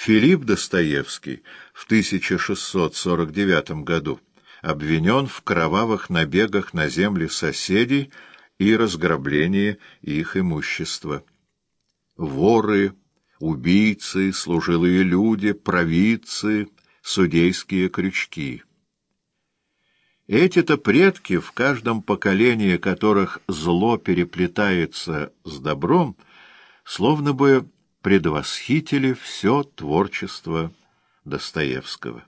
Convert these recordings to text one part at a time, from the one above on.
Филипп Достоевский в 1649 году обвинен в кровавых набегах на земли соседей и разграблении их имущества. Воры, убийцы, служилые люди, провидцы, судейские крючки. Эти-то предки, в каждом поколении которых зло переплетается с добром, словно бы предвосхитили все творчество Достоевского.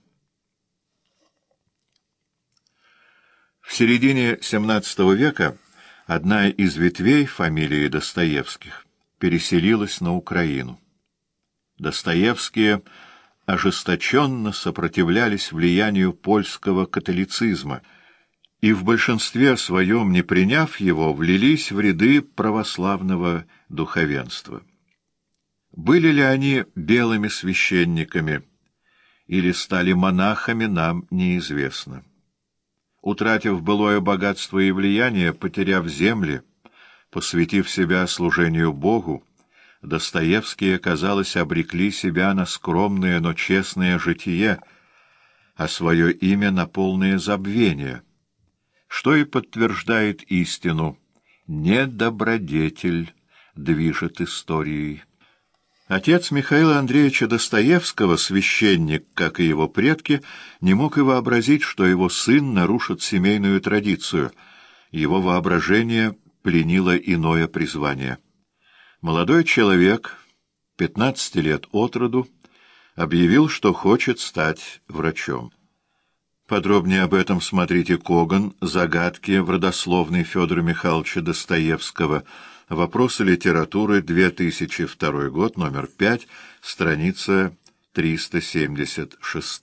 В середине XVII века одна из ветвей фамилии Достоевских переселилась на Украину. Достоевские ожесточенно сопротивлялись влиянию польского католицизма и в большинстве своем, не приняв его, влились в ряды православного духовенства. Были ли они белыми священниками или стали монахами, нам неизвестно. Утратив былое богатство и влияние, потеряв земли, посвятив себя служению Богу, Достоевские, казалось, обрекли себя на скромное, но честное житие, а свое имя на полное забвение, что и подтверждает истину: «Не добродетель движет историей». Отец Михаила Андреевича Достоевского, священник, как и его предки, не мог и вообразить, что его сын нарушит семейную традицию. Его воображение пленило иное призвание. Молодой человек, 15 лет от роду, объявил, что хочет стать врачом. Подробнее об этом смотрите Коган «Загадки в родословной Федора Михайловича Достоевского. Вопросы литературы», 2002 год, номер 5, страница 376.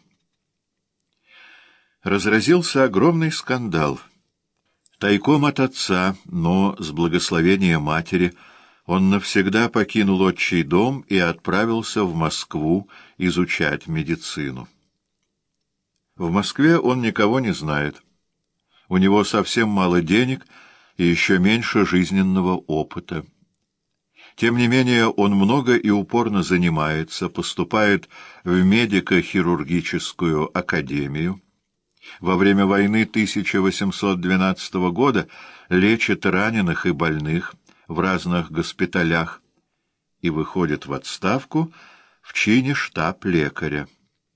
Разразился огромный скандал. Тайком от отца, но с благословения матери, он навсегда покинул отчий дом и отправился в Москву изучать медицину. В Москве он никого не знает. У него совсем мало денег и еще меньше жизненного опыта. Тем не менее, он много и упорно занимается, поступает в медико-хирургическую академию. Во время войны 1812 года лечит раненых и больных в разных госпиталях и выходит в отставку в чине штаб-лекаря.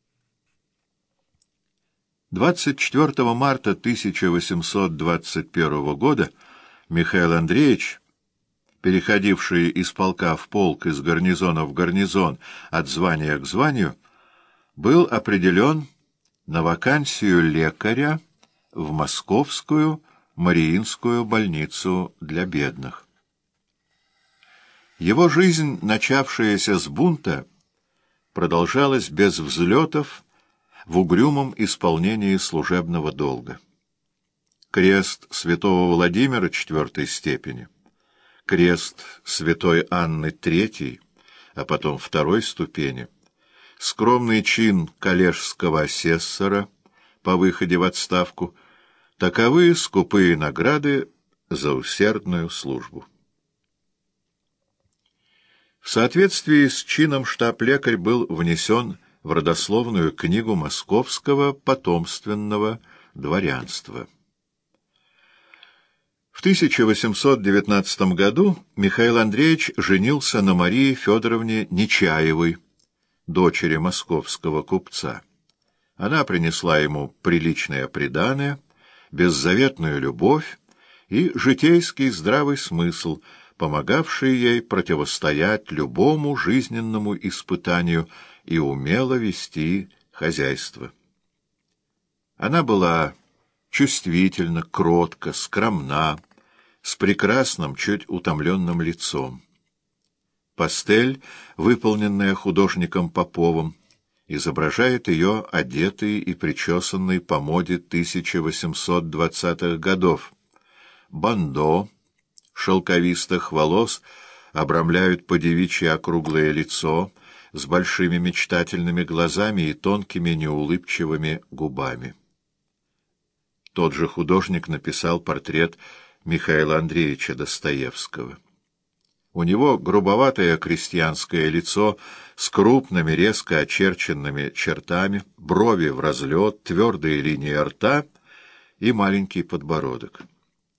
24 марта 1821 года Михаил Андреевич, переходивший из полка в полк, из гарнизона в гарнизон, от звания к званию, был определен на вакансию лекаря в Московскую Мариинскую больницу для бедных. Его жизнь, начавшаяся с бунта, продолжалась без взлетов в угрюмом исполнении служебного долга. Крест святого Владимира IV степени, крест святой Анны III, а потом II ступени, скромный чин коллежского асессора по выходе в отставку — таковы скупые награды за усердную службу. В соответствии с чином штаб-лекарь был внесен в родословную книгу московского потомственного дворянства. В 1819 году Михаил Андреевич женился на Марии Федоровне Нечаевой, дочери московского купца. Она принесла ему приличное приданое, беззаветную любовь и житейский здравый смысл, помогавший ей противостоять любому жизненному испытанию и умело вести хозяйство. Она была чувствительна, кротка, скромна, с прекрасным, чуть утомленным лицом. Пастель, выполненная художником Поповым, изображает ее одетой и причесанной по моде 1820-х годов. Бандо шелковистых волос обрамляют подевичье округлое лицо с большими мечтательными глазами и тонкими неулыбчивыми губами. Тот же художник написал портрет Михаила Андреевича Достоевского. У него грубоватое крестьянское лицо с крупными резко очерченными чертами, брови в разлет, твердые линии рта и маленький подбородок.